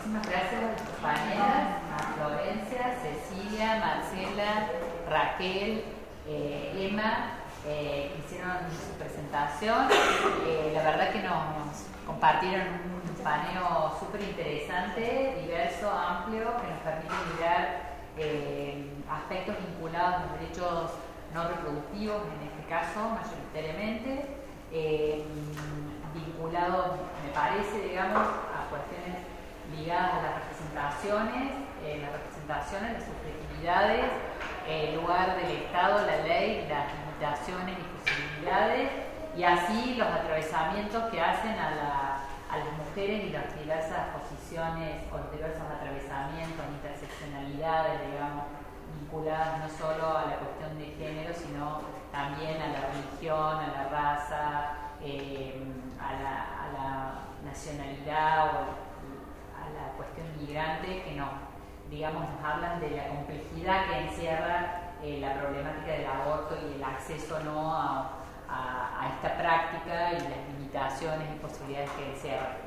muchísimas gracias a las compañeras, a Florencia, Cecilia, Marcela, Raquel, Emma, que hicieron su presentación. La verdad que nos compartieron un paneo súper interesante, diverso, amplio, que nos permite mirar aspectos vinculados a los derechos no reproductivos, en este caso, mayoritariamente, vinculados, me parece, digamos, a cuestiones ligadas a las representaciones, las subjetividades, el lugar del Estado, la ley, las limitaciones y posibilidades, y así los atravesamientos que hacen a las mujeres y las diversas posiciones o los diversos atravesamientos, interseccionalidades, digamos, vinculadas no solo a la cuestión de género, sino también a la religión, a la raza, a la nacionalidad o a la cuestión migrante, que nos hablan de la complejidad que encierra la problemática del aborto y el acceso no a esta práctica y las limitaciones y posibilidades que encierra.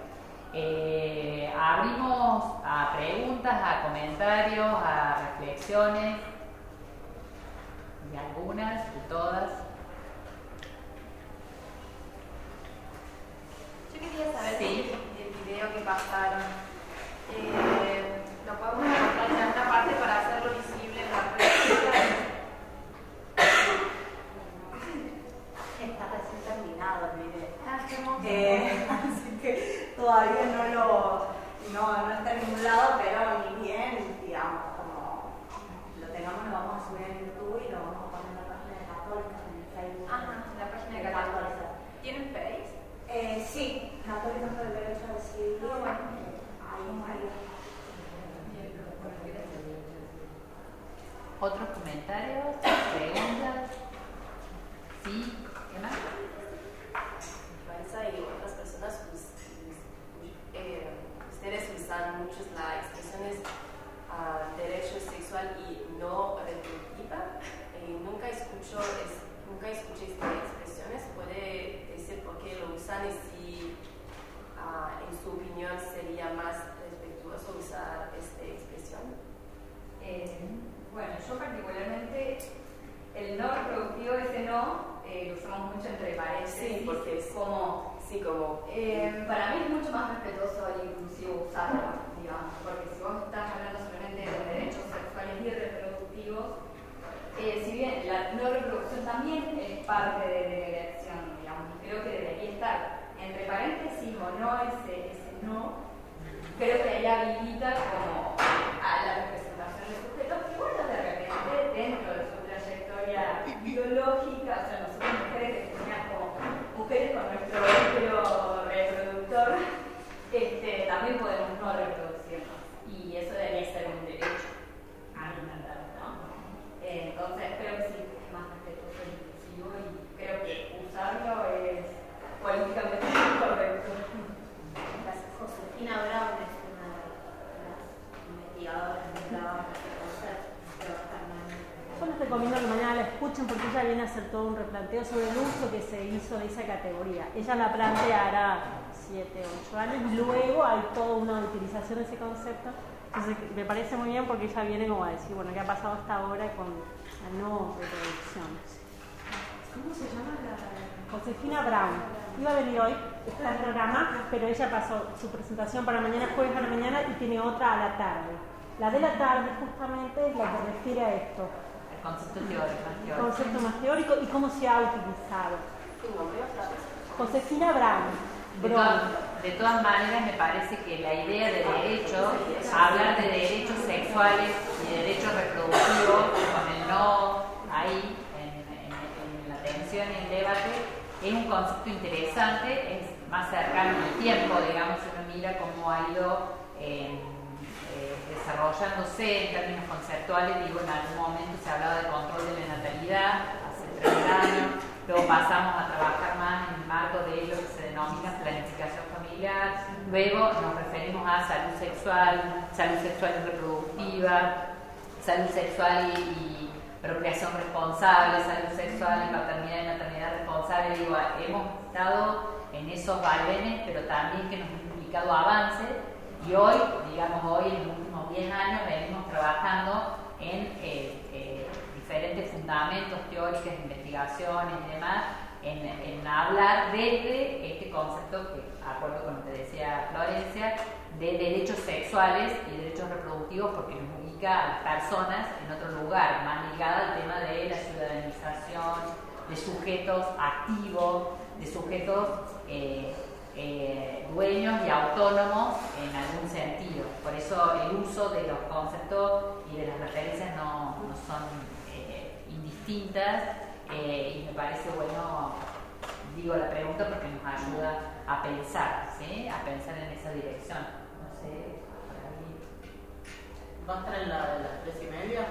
Abrimos a preguntas, a comentarios, a reflexiones, de algunas, de todas. Yo quería saber sí. el video que pasaron. ¿Lo podemos encontrar en alguna parte para hacerlo visible en la red? Está recién terminado el video. Así que todavía no está en ningún lado, pero ni bien, digamos, como lo tengamos, lo vamos a subir en YouTube y lo vamos a poner en la página de Católica, en el Facebook. Ajá, en la página de Católica. ¿Tienen Face? Sí, Católicos por el derecho a decidir. ¿Otros comentarios? ¿Preguntas? ¿Sí? ¿Qué más? Y otras personas, ustedes usan mucho la expresión derecho sexual y no reproductiva. Nunca escuché estas expresiones. ¿Puede decir por qué lo usan y si en su opinión sería más respetuoso usar esta expresión? Bueno, yo particularmente el no reproductivo, ese no, lo usamos mucho entre paréntesis. Sí, porque es como... para mí es mucho más respetuoso e inclusivo usarlo, digamos, porque si vos estás hablando solamente de derechos sexuales y reproductivos, si bien la no reproducción también es parte de la elección, digamos, y creo que debería estar entre paréntesis o no, ese no, creo que ahí habilita como a la representación de sujetos que, bueno, de repente, dentro de su trayectoria biológica, o sea, nosotros mujeres definimos como mujeres con nuestro vehículo reproductor, también podemos no reproducirnos, y eso debería ser un derecho, a mi entender, ¿no? Entonces creo que sí, es más respetuoso e inclusivo, y creo que usarlo es políticamente correcto. Gracias. Josefina Brown es una de las investigadoras de trabajo de concepto. Yo les recomiendo que mañana la escuchen porque ella viene a hacer todo un replanteo sobre el uso que se hizo de esa categoría. Ella la planteará 7, 8 años y luego hay toda una utilización de ese concepto. Entonces me parece muy bien porque ella viene como a decir, bueno, ¿qué ha pasado hasta ahora con la no reproducción? ¿Cómo se llama la...? Josefina Brown. Iba a venir hoy, está en programa, pero ella pasó su presentación para mañana, jueves a la mañana, y tiene otra a la tarde. La de la tarde justamente es la que refiere a esto. El concepto teórico. El concepto más teórico y cómo se ha utilizado. Josefina Brown. De todas maneras, me parece que la idea de derecho, hablar de derechos sexuales y derechos reproductivos, con el no ahí, en la tensión y el debate, es un concepto interesante, es más cercano en el tiempo, digamos, si uno mira cómo ha ido desarrollándose en términos conceptuales. Digo, en algún momento se hablaba de control de la natalidad, hace 30 años, luego pasamos a trabajar más en el marco de lo que se denomina planificación familiar, luego nos referimos a salud sexual y reproductiva, salud sexual y procreación responsable, salud sexual y paternidad y maternidad responsable. Digo, hemos estado en esos vaivenes, pero también que nos han implicado avances Y hoy, digamos, en los últimos 10 años venimos trabajando en diferentes fundamentos teóricos, investigaciones y demás, en hablar desde este concepto, que acuerdo con lo que decía Florencia, de derechos sexuales y derechos reproductivos, porque nos ubica a las personas en otro lugar, más ligada al tema de la ciudadanización, de sujetos activos, de sujetos dueños y autónomos en algún sentido. Por eso el uso de los conceptos y de las referencias no son indistintas, y me parece bueno, digo la pregunta porque nos ayuda a pensar, ¿sí? A pensar en esa dirección. No sé, por ahí. ¿Va a estar en la de las 3:30?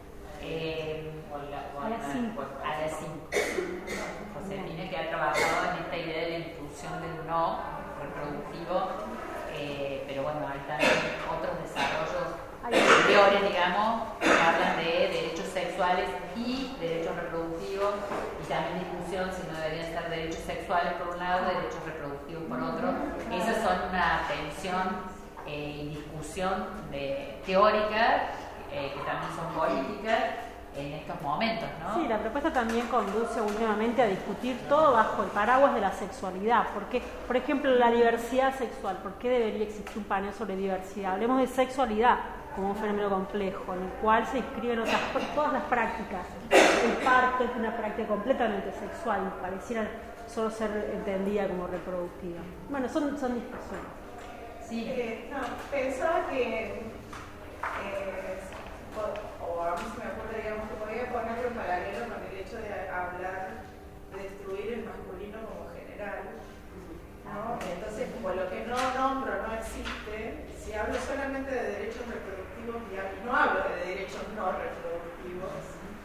A las 5. A las 5. Josefina, que ha trabajado en esta idea de la inclusión del no reproductivo, pero bueno, hay también otros desarrollos anteriores, digamos, que hablan de derechos sexuales y derechos reproductivos, y también discusión si no deberían ser derechos sexuales por un lado, derechos reproductivos por otro. Esas son una tensión y discusión teórica, que también son políticas en estos momentos, ¿no? Sí, la propuesta también conduce últimamente a discutir todo bajo el paraguas de la sexualidad. Porque, por ejemplo, la diversidad sexual, ¿por qué debería existir un panel sobre diversidad? Hablemos de sexualidad como un fenómeno complejo, en el cual se inscriben todas las prácticas. El parto es una práctica completamente sexual y pareciera solo ser entendida como reproductiva. Bueno, son discusiones. Sí. Pensaba que, o a mí se me ocurre, digamos, que podría ponerlo en paralelo con el hecho de hablar de destruir el masculino como general, ¿no? Entonces, como lo que no nombro no existe, si hablo solamente de derechos reproductivos y no hablo de derechos no reproductivos,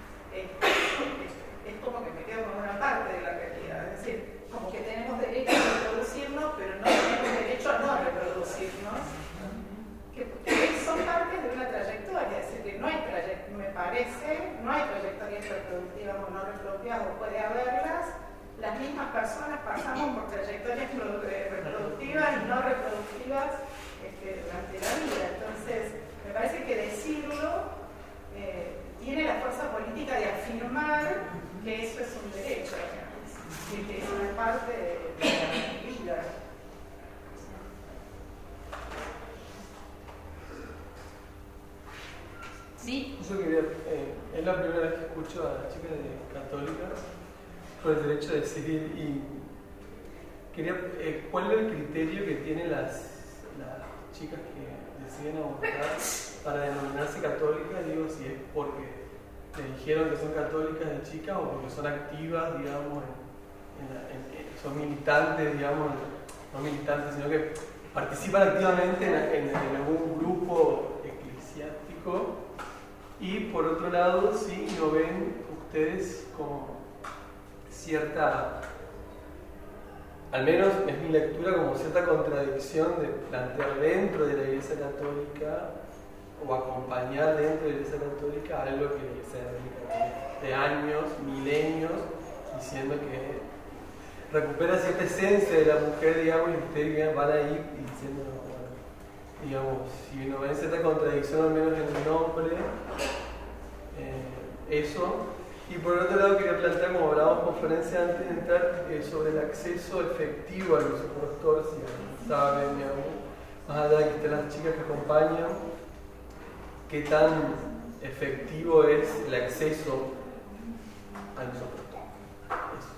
es como que me quedo con una parte de la realidad. Es decir, como que tenemos derecho a reproducirnos, pero no tenemos derecho a no reproducirnos. Que son partes de una trayectoria, es decir, que no hay me parece, no hay trayectorias reproductivas o no reproductivas, o puede haberlas. Las mismas personas pasamos por trayectorias reproductivas y no reproductivas durante la vida. Entonces, me parece que decirlo tiene la fuerza política de afirmar que eso es un derecho, que es una parte de la vida. Sí. Yo quería, es la primera vez que escucho a las chicas católicas por el derecho de decidir, y quería, ¿cuál es el criterio que tienen las chicas que deciden abortar para denominarse católicas? Digo, si es porque le dijeron que son católicas de chicas o porque son activas, digamos, son militantes, digamos, no militantes, sino que participan activamente en algún grupo eclesiástico. Y por otro lado, sí, ¿no ven ustedes como cierta, al menos es mi lectura, como cierta contradicción de plantear dentro de la Iglesia Católica o acompañar dentro de la Iglesia Católica algo que la Iglesia Católica de años, milenios, diciendo que recupera cierta esencia de la mujer, digamos, y ustedes van a ir diciendo, bueno, digamos, si no ven cierta contradicción, al menos en el nombre, eso. Y por otro lado quería plantear, como hablábamos en conferencia antes de entrar, sobre el acceso efectivo al misoprostol, si saben, digamos, más allá de que estén las chicas que acompañan, qué tan efectivo es el acceso al misoprostol. Eso.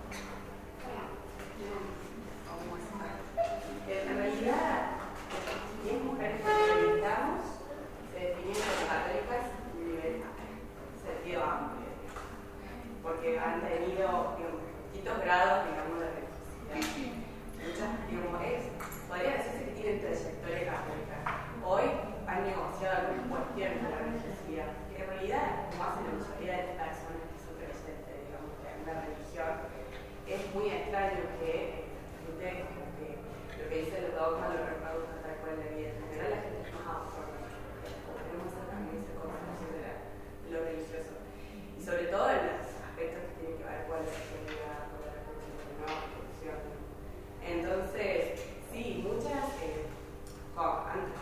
En realidad, 10 mujeres que entrevistamos se definieron como católicas de nivel sentido amplio, porque han tenido, digamos, distintos grados, digamos, de religiosidad. Muchas, digamos, podría decirse que tienen trayectoria católica. Hoy han negociado algunas cuestiones de la religiosidad, que en realidad, como hacen la mayoría de las personas que son creyentes, digamos, de una religión, es muy extraño que resulte como que lo que dice el dogma lo reproduzca tal cual la vida. En general, la gente es más absorta, tenemos también esa concepción de lo religioso, y sobre todo en los aspectos que tienen que ver con la sexualidad, con la reproducción. Entonces, sí, muchas,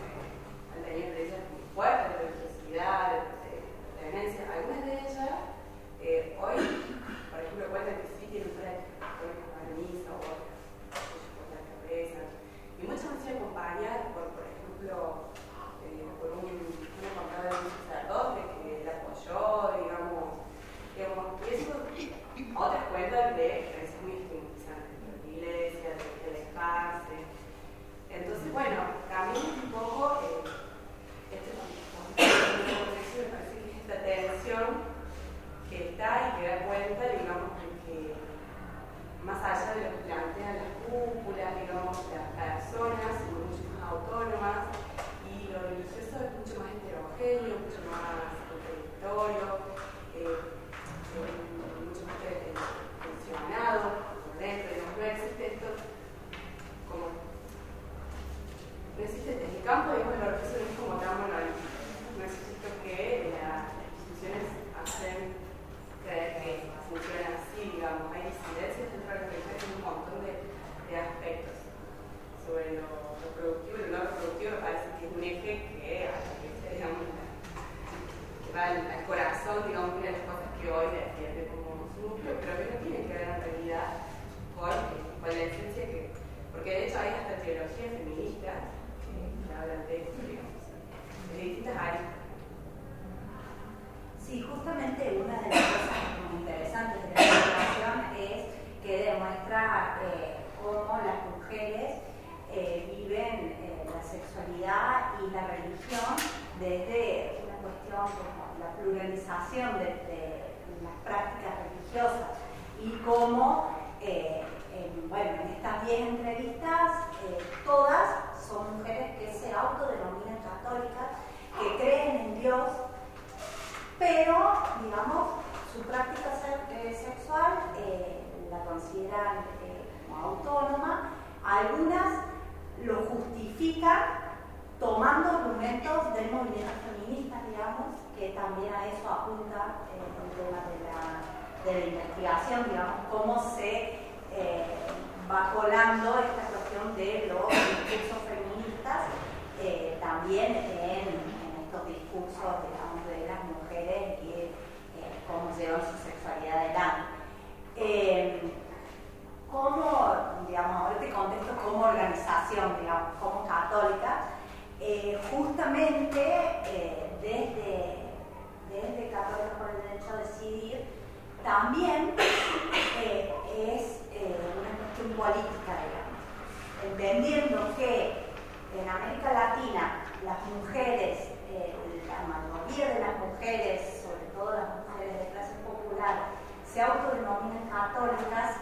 y la religión desde una cuestión como la pluralización de las prácticas religiosas y cómo, en estas 10 entrevistas, todas son mujeres que se autodenominan católicas, que creen en Dios, pero, digamos, su práctica sexual la consideran como autónoma. Algunas lo justifican tomando argumentos del movimiento feminista, digamos, que también a eso apunta el tema de la investigación, digamos, cómo se va colando esta cuestión de los discursos feministas también en estos discursos, digamos, de las mujeres y cómo llevan su sexualidad adelante. Como, digamos, ahora te contesto como organización, digamos, como católica, justamente desde Católicas por el Derecho a Decidir, también es una cuestión política, digamos, entendiendo que en América Latina las mujeres, la mayoría de las mujeres, sobre todo las mujeres de clase popular, se autodenominan católicas.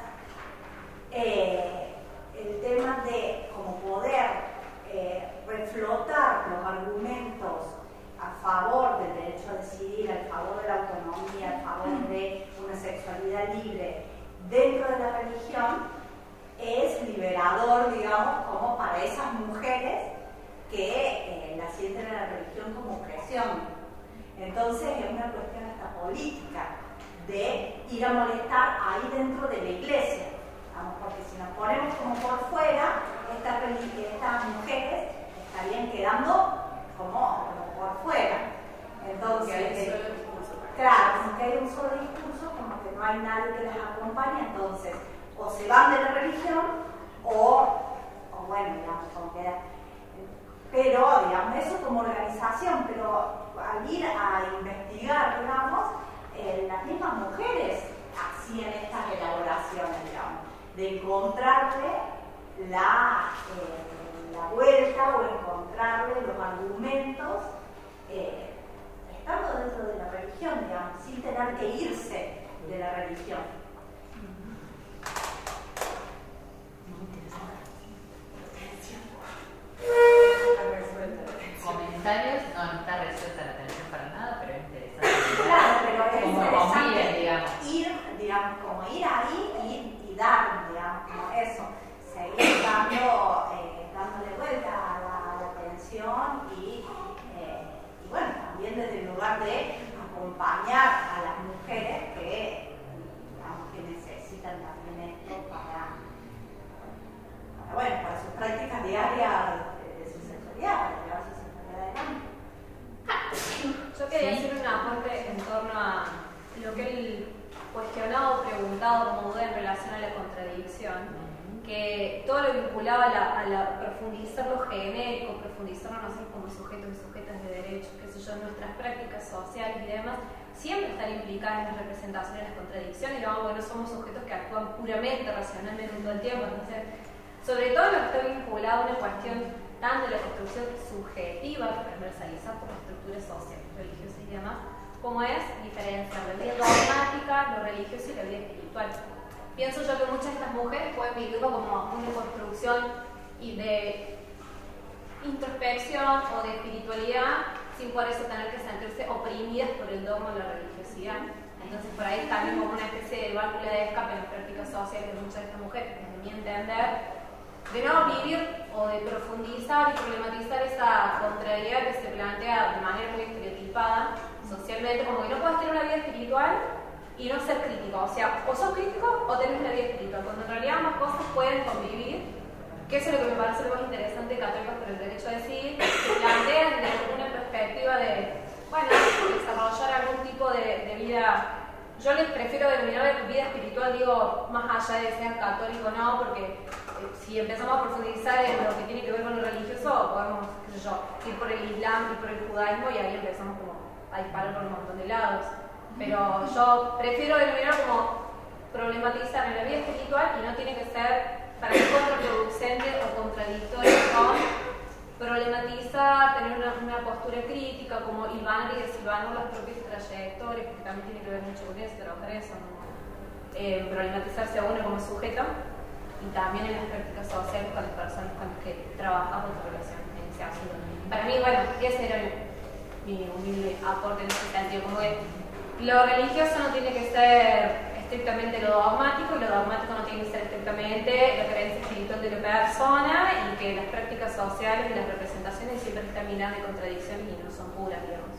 El tema de como poder reflotar los argumentos a favor del derecho a decidir, a favor de la autonomía, a favor de una sexualidad libre dentro de la religión, es liberador, digamos, como para esas mujeres que la sienten en la religión como opresión. Entonces es una cuestión hasta política de ir a molestar ahí dentro de la iglesia, porque si nos ponemos como por fuera, estas mujeres estarían quedando como por fuera. Entonces, claro, como que hay un solo discurso, como que no hay nadie que las acompañe, entonces o se van de la religión o bueno, digamos, como queda. Pero, digamos, eso como organización, pero al ir a investigar, digamos, las mismas mujeres hacían estas elaboraciones, digamos, de encontrarle la vuelta o encontrarle los argumentos estando dentro de la religión, digamos, sin tener que irse de la religión. Comentarios, no está resuelta la atención para nada, pero es interesante. Claro, pero es como interesante digamos. Ir ahí y dar, digamos, como eso, seguir dándole vuelta a la atención y bueno, también desde el lugar de acompañar a las mujeres que, digamos, que necesitan también esto para sus prácticas diarias de su sexualidad, para llevar su sexualidad adelante. Yo quería hacer un aporte en torno a lo que él cuestionado o preguntado como duda en relación a la contradicción, que todo lo vinculaba a la profundizar lo genérico, profundizarnos nosotros como sujetos y sujetas de derecho, qué sé yo, nuestras prácticas sociales y demás, siempre están implicadas en las representaciones, en las contradicciones, y luego, bueno, somos sujetos que actúan puramente, racionalmente todo el tiempo, entonces, sobre todo lo que está vinculado a una cuestión tanto de la construcción subjetiva, que transversaliza por las estructuras sociales, religiosas y demás, como es diferenciar la vida dogmática, lo religioso y la vida espiritual. Pienso yo que muchas de estas mujeres pueden vivirlo como una construcción y de introspección o de espiritualidad sin por eso tener que sentirse oprimidas por el dogma de la religiosidad. Entonces por ahí también como una especie de válvula de escape en las prácticas sociales de muchas de estas mujeres, desde mi entender, de no vivir o de profundizar y problematizar esa contrariedad que se plantea de manera muy estereotipada socialmente, como que no puedes tener una vida espiritual y no ser crítico, o sea, o sos crítico o tenés una vida espiritual, cuando en realidad ambas cosas pueden convivir, que eso es lo que me parece lo más interesante de Católicas por el Derecho a Decidir, que plantean desde una perspectiva de, bueno, desarrollar algún tipo de vida. Yo les prefiero denominar vida espiritual, digo, más allá de ser católico o no, porque si empezamos a profundizar en lo que tiene que ver con lo religioso, podemos, qué sé yo, ir por el Islam, ir por el judaísmo y ahí empezamos como a disparar por un montón de lados. Pero yo prefiero denominar como problematizar en la vida espiritual y no tiene que ser para mí contraproducente o contradictorio con problematizar, tener una postura crítica, como hilvanar y deshilvanar las propias trayectorias, porque también tiene que ver mucho con eso, trabajar eso, ¿no? Problematizarse a uno como sujeto y también en las prácticas sociales con las personas con las que trabajamos en relación en ese asunto. Para mí, bueno, ese era mi humilde aporte en ese sentido, como que lo religioso no tiene que ser estrictamente lo dogmático, y lo dogmático no tiene que ser estrictamente la creencia espiritual de la persona, y que las prácticas sociales y las representaciones siempre están minadas de contradicciones y no son puras, digamos.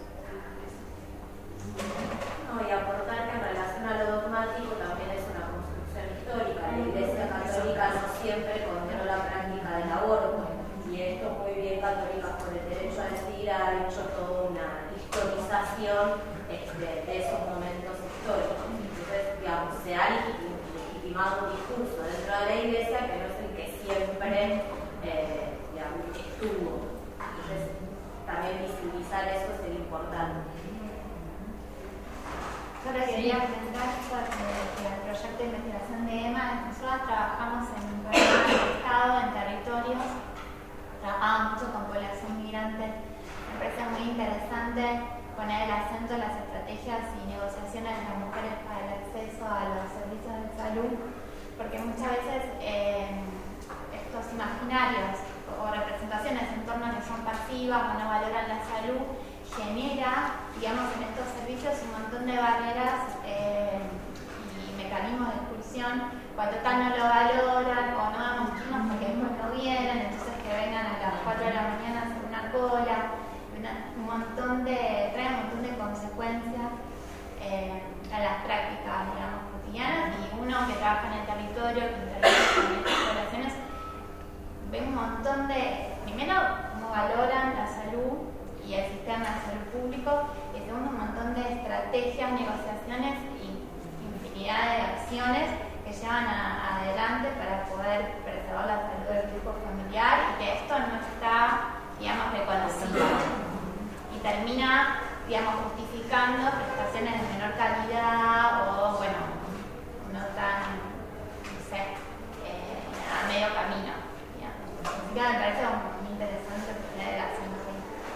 No, y aportar que en relación a lo dogmático también es una construcción histórica. La Iglesia Católica no siempre condenó la práctica del aborto, y esto muy bien católicas por el derecho a decidir ha hecho toda una historización de esos momentos históricos. Entonces, digamos, se ha legitimado un discurso dentro de la Iglesia que no es el que siempre digamos, estuvo. Entonces, también visibilizar eso es importante. Solo quería comentar sobre el proyecto de investigación de Emma. Nosotros trabajamos en un programa de Estado, en territorios, trabajamos mucho con población migrante. Me parece muy interesante poner el acento en las estrategias y negociaciones de las mujeres para el acceso a los servicios de salud, porque muchas veces estos imaginarios o representaciones en torno a que son pasivas o no valoran la salud genera, digamos, en estos servicios un montón de barreras y mecanismos de exclusión. Cuando tal no lo valoran o no damos turnos porque después no vienen, entonces que vengan a las 4 de la mañana a hacer una cola, trae un montón de consecuencias a las prácticas, digamos, cotidianas, y uno que trabaja en el territorio, que interviene con estas poblaciones, ve un montón de, primero, cómo valoran la salud y el sistema de salud público, y segundo, un montón de estrategias, negociaciones y infinidad de acciones que llevan adelante para poder preservar la salud del grupo familiar, y que esto no está, digamos, reconocido y termina, digamos, justificando prestaciones de menor calidad o, bueno, no tan, no sé, a medio camino, digamos. Así que me parece muy interesante poner el acento ahí.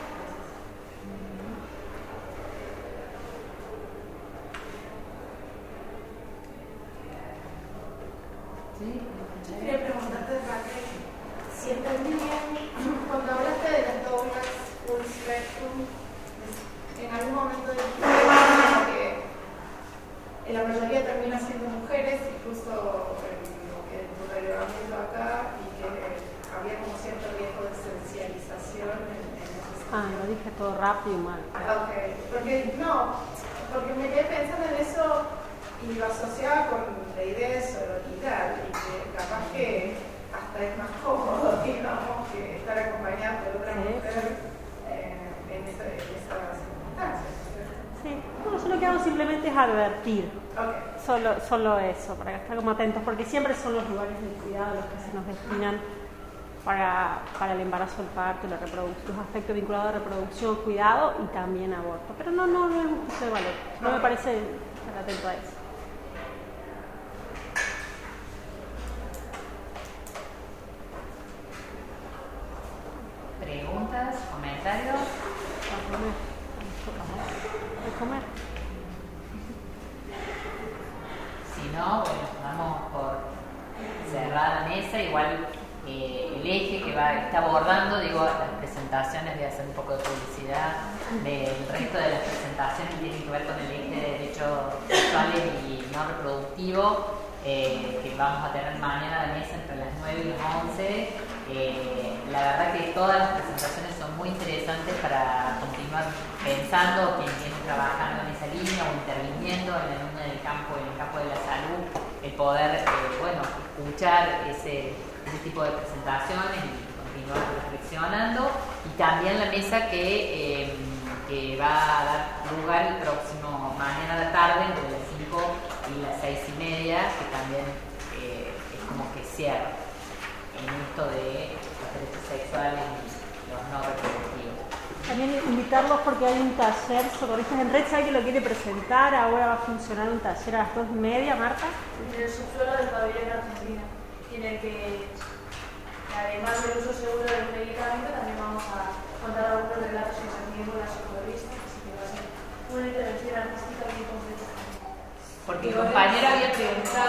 Sí. Yo quería preguntarte, Raquel, si entendí bien, cuando hablaste de las doulas full spectrum, en algún momento dijiste que la mayoría termina siendo mujeres, incluso en tu relevamiento acá, y que había como cierto riesgo de esencialización en ese sentido. Lo dije todo rápido y mal. Ok, porque me quedé pensando en eso y lo asociaba con la idea de sororidad, y que capaz que hasta es más cómodo, digamos, que estar acompañado por otra mujer en esas circunstancias. Sí, bueno, yo lo que hago simplemente es advertir. Okay. Solo eso, para que estén como atentos, porque siempre son los lugares de cuidado los que se nos destinan para el embarazo, el parto, los aspectos vinculados a reproducción, cuidado y también aborto. Pero no es un juicio de valor. No me parece estar atento a eso. ¿Preguntas? ¿Comentarios? ¿De comer? Si no, bueno, vamos por cerrar la mesa. Igual el eje que está abordando, digo, las presentaciones, voy a hacer un poco de publicidad del resto de las presentaciones, tienen que ver con el eje de derechos sexuales y no reproductivos, que vamos a tener mañana a la mesa entre las 9 y las 11. La verdad que todas las presentaciones son muy interesantes para continuar pensando, quien viene trabajando en esa línea o interviniendo en el campo de la salud, el poder escuchar ese tipo de presentaciones y continuar reflexionando, y también la mesa que va a dar lugar el próximo mañana a la tarde entre las 5 y las 6:30, que también es como que cierra en esto de los derechos sexuales y los no reproductivos. También invitarlos porque hay un taller socorristas en red. ¿Sabe que lo quiere presentar? Ahora va a funcionar un taller a las 2:30, Marta. En el subsuelo del pabellón Argentina, en el que además del uso seguro del medicamento, también vamos a contar algunos relatos que recibimos las socorristas, así que va a ser una intervención artística bien completa. Porque mi compañero había preguntado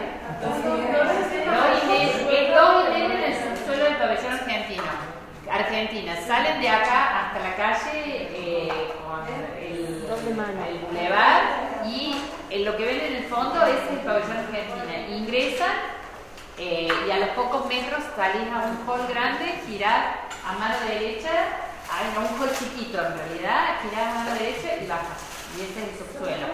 en el subsuelo del pabellón Argentina. Salen de acá hasta la calle con el bulevar y lo que ven en el fondo es el pabellón Argentina. Ingresan y a los pocos metros salís a un hall grande, girás a mano derecha, a un hall chiquito en realidad, girás a mano derecha y bajas. Y ese es el subsuelo.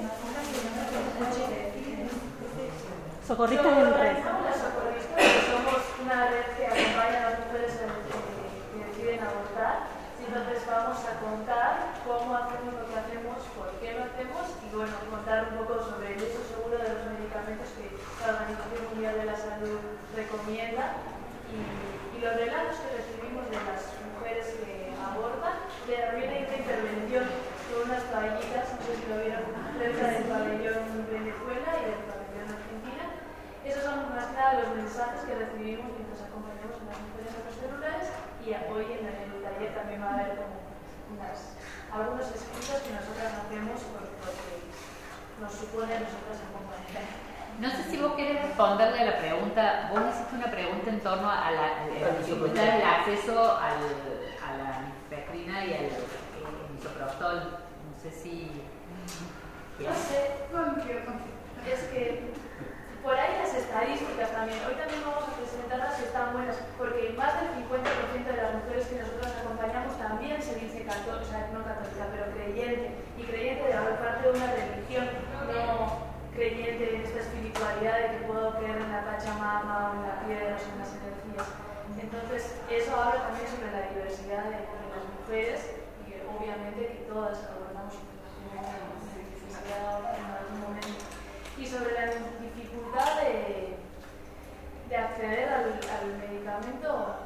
Socorristas en red. Las socorristas, que somos una red que acompaña a las mujeres que deciden abortar. Y entonces vamos a contar cómo hacemos lo que hacemos, por qué lo hacemos y bueno, contar un poco sobre el uso seguro de los medicamentos que la Organización Mundial de la Salud recomienda y los relatos que recibimos de las mujeres que abortan. También hay una intervención con unas toallitas, no sé si lo vieron, cerca del pabellón Venezuela y del pabellón Argentina. Esos son más que nada los mensajes que recibimos mientras acompañamos a las mujeres a los celulares y hoy en el taller también va a haber como algunos escritos que nosotras hacemos porque nos supone a nosotras acompañar. No sé si vos querés responderle a la pregunta. Vos hiciste una pregunta en torno a la dificultad del acceso a la mifeprina y al misoprostol. No sé si... No sé, es que por ahí las estadísticas también. Hoy también vamos a presentarlas que están buenas, porque más del 50% de las mujeres que nosotros acompañamos también se dice católica, o sea, no católica, pero creyente. Y creyente de haber parte de una religión, no creyente en esta espiritualidad de que puedo creer en la Pachamama o en la piedra o en las energías. Entonces, eso habla también sobre la diversidad de las mujeres y obviamente que todas abordamos necesidad en algún momento. Y sobre la dificultad de acceder al medicamento,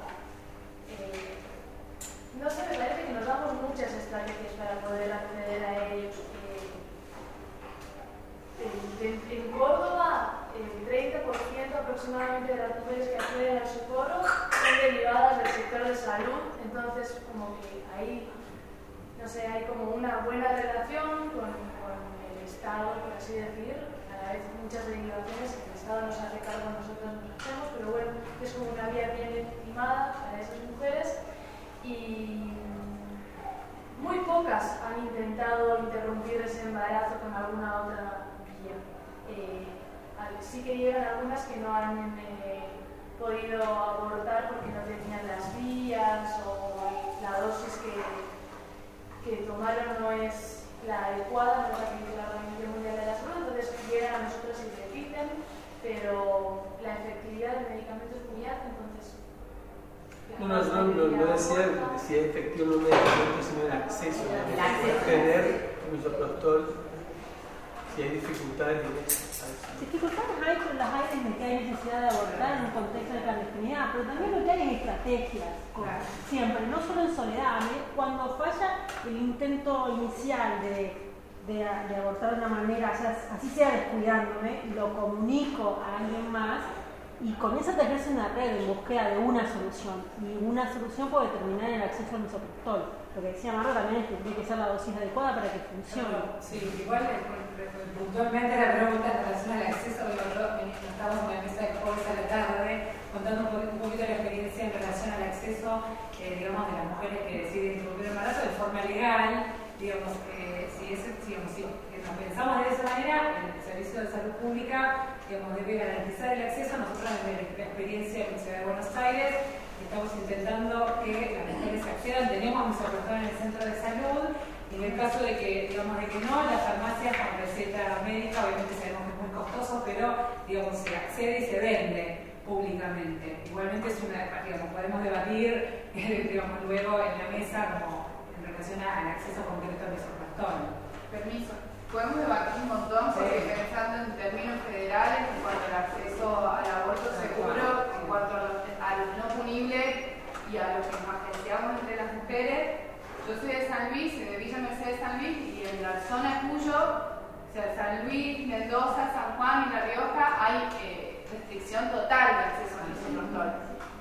no sé, me parece que nos damos muchas estrategias para poder acceder a ellos. En Córdoba, el 30% aproximadamente de las mujeres que acceden al socorro son derivadas del sector de salud, entonces como que ahí, no sé, hay como una buena relación con el Estado, por así decir. A veces muchas derivaciones el Estado nos hace cargo, nosotros nos hacemos, pero bueno, es como una vía bien legitimada para esas mujeres y muy pocas han intentado interrumpir ese embarazo con alguna otra vía. Sí que llegan algunas que no han podido abortar porque no tenían las vías o la dosis que tomaron no es la adecuada, no es la que dice la Organización Mundial de la Salud, entonces llegan a nosotros y repiten, pero la efectividad del medicamento es muy alta, entonces... No decía si es efectivo un medicamento, sino el acceso. Tener misoprostol, si hay dificultades directas. Dificultades hay, pero las hay desde que hay necesidad de abortar en un contexto de clandestinidad, pero también lo que hay es estrategias, siempre, no solo en soledad. Cuando falla el intento inicial de abortar de una manera, o sea, así sea descuidándome, lo comunico a alguien más y comienza a tejerse una red en búsqueda de una solución. Y una solución puede terminar en el acceso al misoprostol. Lo que decía Marta también es que tiene que ser la dosis adecuada para que funcione. Sí, igual puntualmente la pregunta en relación al acceso, estamos en la mesa de jueves a la tarde contando un poquito la experiencia en relación al acceso, digamos, de las mujeres que deciden interrumpir el embarazo de forma legal, digamos, si nos pensamos de esa manera, el Servicio de Salud Pública, digamos, debe garantizar el acceso. Nosotros desde la experiencia en la Ciudad de Buenos Aires estamos intentando que las mujeres accedan, tenemos misoprostol en el centro de salud, y en el caso de que, digamos, de que no, las farmacias con receta médica, obviamente sabemos que es muy costoso, pero, digamos, se accede y se vende públicamente. Igualmente es digamos, podemos debatir, digamos, luego en la mesa como en relación al acceso concreto al misoprostol. Permiso. Podemos debatir un montón porque pensando en términos federales, en cuanto al acceso al aborto seguro, en cuanto a lo no punible y a lo que nos agenciamos entre las mujeres. Yo soy de San Luis, de Villa Mercedes San Luis, y en la zona de Cuyo, o sea, San Luis, Mendoza, San Juan y La Rioja, hay restricción total de acceso al misoprostol.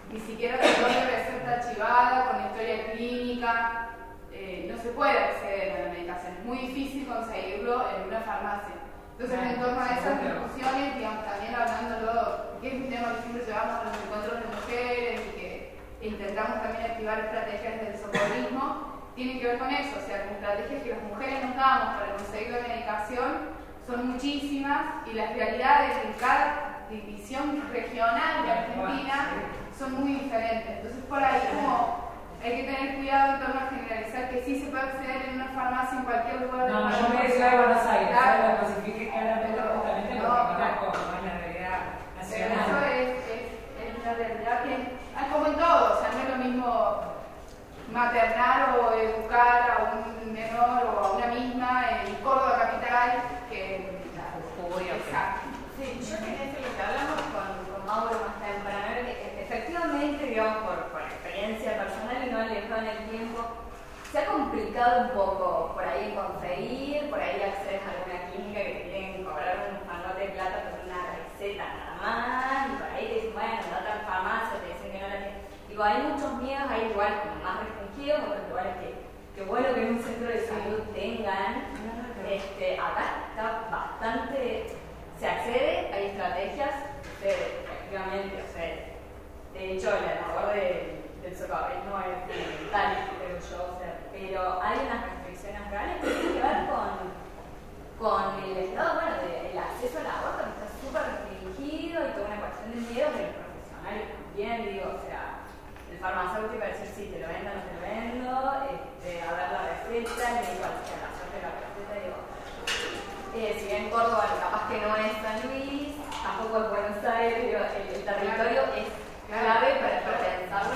ni siquiera con una receta archivada, con historia clínica. No se puede acceder a la medicación, es muy difícil conseguirlo en una farmacia. Entonces, en torno a esas discusiones, digamos, también hablándolo, que es un tema que siempre llevamos a los encuentros de mujeres y que intentamos también activar estrategias del socorrismo, tienen que ver con eso, o sea, con estrategias que las mujeres nos damos para conseguir la medicación son muchísimas y las realidades en cada división regional de Argentina son muy diferentes. Entonces, por ahí como hay que tener cuidado en torno a generalizar que sí se puede acceder en una farmacia en cualquier lugar. No, yo me decía de Buenos Aires, claro, lo especifique claramente justamente porque conozco cómo es la realidad nacional. Eso es una realidad que, como en todo, o sea, no es lo mismo maternar o educar a un menor o a una misma en Córdoba capital que en Jujuy. Exacto. Sí, yo quería decir lo que hablamos con Mauro más temprano, que efectivamente, digamos, por experiencia personal y no alejado en el tiempo, se ha complicado un poco por ahí conseguir, por ahí accedes a alguna clínica que te quieren cobrar un fangote de plata por una receta nada más, y por ahí te dicen, bueno, en otra farmacia te dicen que no la tienes. Digo, hay muchos miedos, hay lugares como más restringidos, otros lugares que bueno que en un centro de salud tengan. Acá está bastante, se accede, hay estrategias, efectivamente, o sea, de hecho la labor del socorrismo es fundamental, creo yo, o sea, pero hay unas restricciones reales que tienen que ver con el estado, bueno, el acceso al aborto, que está súper restringido y toda una cuestión de miedo de los profesionales también, digo, o sea, el farmacéutico va a decir, sí, te lo vendo, no te lo vendo, a ver la receta, el médico va a decir, la suerte de la receta, digo, si bien Córdoba capaz que no es San Luis, tampoco es Buenos Aires, digo, el territorio es clave para pensarlo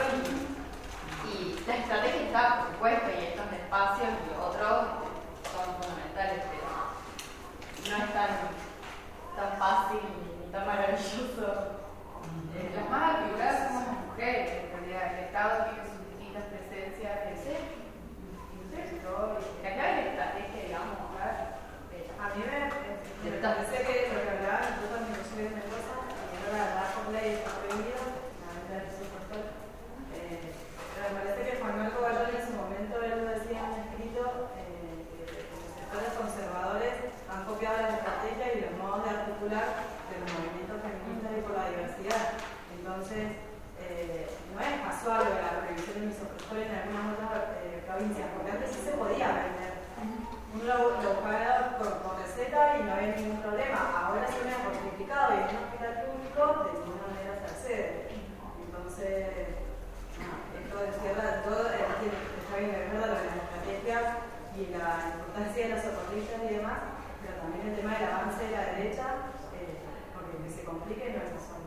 y la estrategia está, por supuesto, y estos espacios y otros son fundamentales, pero no es tan fácil ni tan maravilloso. Las más articuladas somos las mujeres, en realidad. El Estado tiene sus distintas presencias. La clave es la estrategia, digamos, a mí me parece que lo que hablaban, yo también soy de Mendoza, y no la verdad por ley está prohibido, la venta del presupuesto. Pero me parece que Juan Marco Bayón en su momento él lo decía en un escrito que los sectores conservadores han copiado las estrategias y los modos de articular de los movimientos feministas y por la diversidad. Entonces, no es casual la prohibición del misoprostol en algunas otras provincias, porque antes sí se podía vender. Uno lo buscaba por receta y no había ningún problema. Ahora se me ha fortificado y en un hospital público de ninguna manera se accede. Entonces, esto es verdad, todo está bien, es verdad lo de las estrategias y la importancia de los socorristas y demás, pero también el tema del avance de la derecha, porque que se complique no es razón.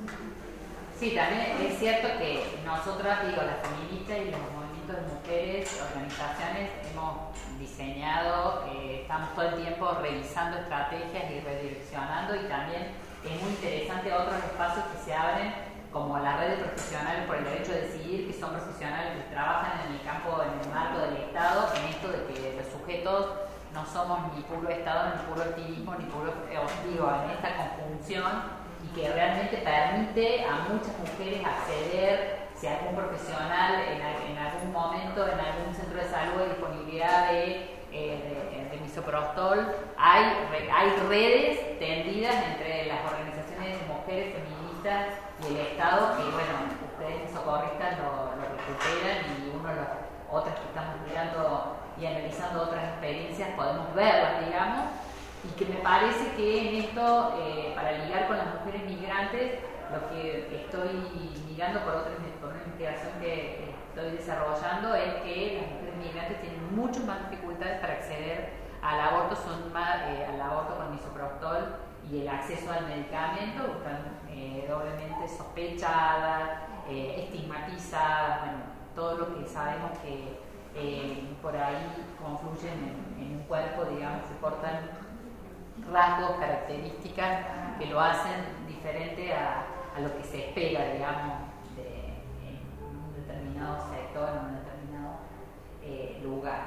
Sí, también es cierto que nosotras, digo, las feministas y los movimientos de mujeres, organizaciones, hemos diseñado, estamos todo el tiempo revisando estrategias y redireccionando, y también es muy interesante otros espacios que se abren, como la red de profesionales por el derecho a decidir, que son profesionales que trabajan en el campo, en el marco del Estado, en esto de que los sujetos no somos ni puro Estado, ni puro activismo, ni puro digo, en esta conjunción, y que realmente permite a muchas mujeres acceder, si algún profesional en algún momento, en algún centro de salud, de disponibilidad de misoprostol, hay redes tendidas entre las organizaciones de mujeres feministas y el Estado, que bueno, ustedes socorristas lo recuperan, y otras que estamos mirando y analizando otras experiencias podemos verlas, digamos, y que me parece que en esto, para ligar con las mujeres migrantes, lo que estoy mirando por una investigación que estoy desarrollando es que las mujeres migrantes tienen mucho más dificultades para acceder al aborto, al aborto con misoprostol, y el acceso al medicamento están doblemente sospechadas, estigmatizadas, bueno, todo lo que sabemos que por ahí confluyen en un cuerpo, digamos, se portan rasgos, características que lo hacen diferente a lo que se espera, digamos, en un determinado sector, en un determinado lugar.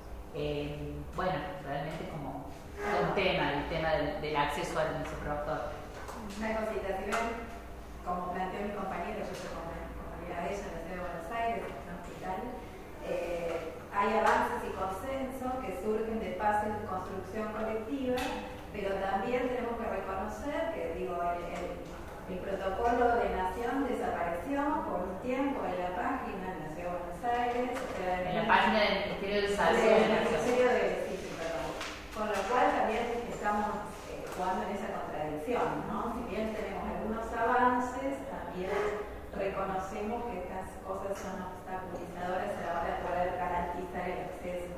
Bueno, realmente como un tema, el tema del acceso al misoprostol. Una cosita, si ven, como planteó mi compañero, yo soy la ella en la ciudad de Buenos Aires, en un hospital. Hay avances y consensos que surgen de fases de construcción colectiva, pero también tenemos que reconocer que el protocolo de nación desapareció por un tiempo en la página en la ciudad de Buenos Aires, en la página del Ministerio de Salud de la Nación. Con lo cual también estamos jugando en esa contradicción, ¿no? Si bien tenemos algunos avances, también reconocemos que estas cosas son obstaculizadoras a la hora de poder garantizar el acceso.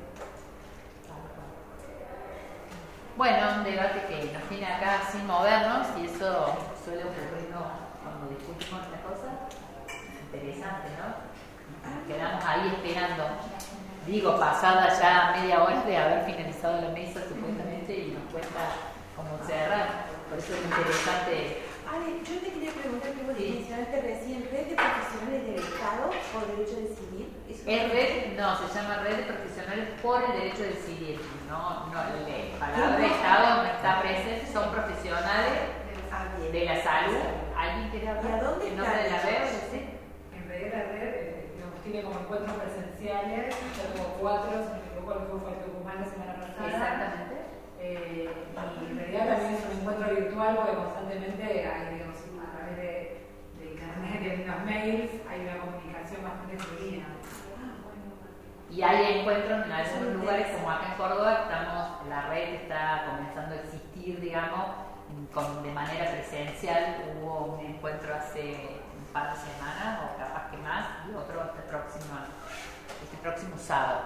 Bueno, un debate que nos tiene acá sin movernos, y eso suele ocurrirnos cuando discutimos estas cosas. Interesante, ¿no? Nos quedamos ahí esperando. Digo, pasada ya media hora de haber finalizado la mesa supuestamente, y nos cuesta como cerrar. Por eso es interesante. Ale, yo te quería preguntar que vos mencionaste recién, ¿red de profesionales del Estado por derecho a decidir? Se llama Red de Profesionales por el Derecho a Decidir. No, la palabra Estado no está presente, son profesionales de la salud. ¿Alguien quiere hablar? ¿Y a dónde ¿En nombre de la red? En realidad la red tiene como encuentros presenciales, ya como 4, si no me equivoco, el que fue el Tucumán la semana pasada. Exactamente. Y en realidad también es un encuentro virtual porque constantemente hay, digamos, a través de internet, de los mails, hay una comunicación bastante fluida. Y hay encuentros en algunos lugares, como acá en Córdoba, la red está comenzando a existir, digamos, de manera presencial. Hubo un encuentro hace un par de semanas, o capaz que más, y otro este próximo sábado.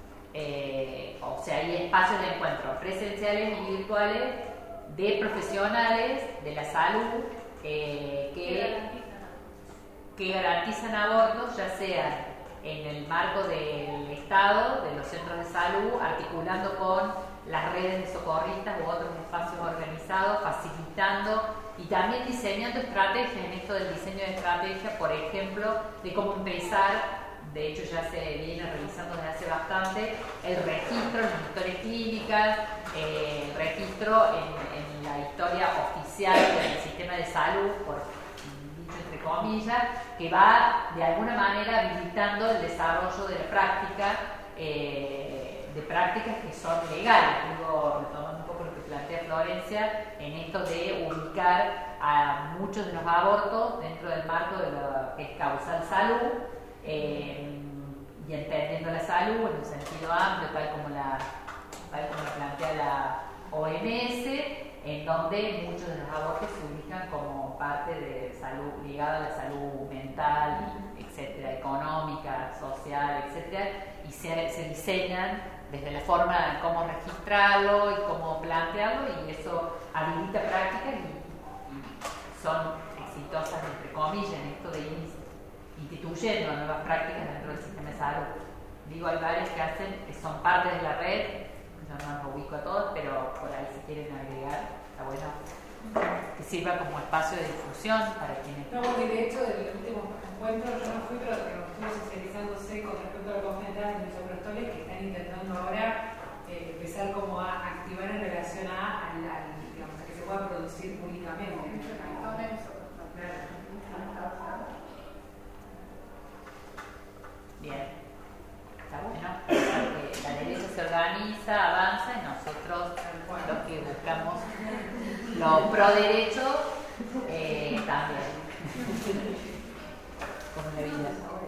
O sea, hay espacios de encuentro presenciales y virtuales de profesionales de la salud que garantizan abortos, ya sea en el marco del Estado, de los centros de salud, articulando con las redes de socorristas u otros espacios organizados, facilitando y también diseñando estrategias. En esto del diseño de estrategia, por ejemplo, de cómo empezar. De hecho, ya se viene realizando desde hace bastante el registro en las historias clínicas, el registro en la historia oficial del sistema de salud, por dicho entre comillas, que va de alguna manera habilitando el desarrollo de la práctica, de prácticas que son legales. Digo, retomando un poco lo que plantea Florencia, en esto de ubicar a muchos de los abortos dentro del marco de lo que es causal salud. Y entendiendo la salud en un sentido amplio, tal como la plantea la OMS, en donde muchos de los abortos se ubican como parte de salud ligada a la salud mental, etcétera, económica, social, etcétera, y se diseñan desde la forma de cómo registrarlo y cómo plantearlo, y eso habilita prácticas y son exitosas, entre comillas, en esto de instituyendo nuevas prácticas dentro del sistema de salud. Digo, hay varios que son parte de la red, yo no los ubico a todos, pero por ahí si quieren agregar, está bueno que sirva como espacio de difusión para quienes... No, porque de hecho del último encuentro yo no fui, pero estuve socializándose con respecto a lo que comentabas de los operadores que están intentando ahora empezar como a activar en relación digamos, a que se pueda producir públicamente. Bien, está bueno, porque la derecha se organiza, avanza, y nosotros los que buscamos los pro derechos también, como la vida.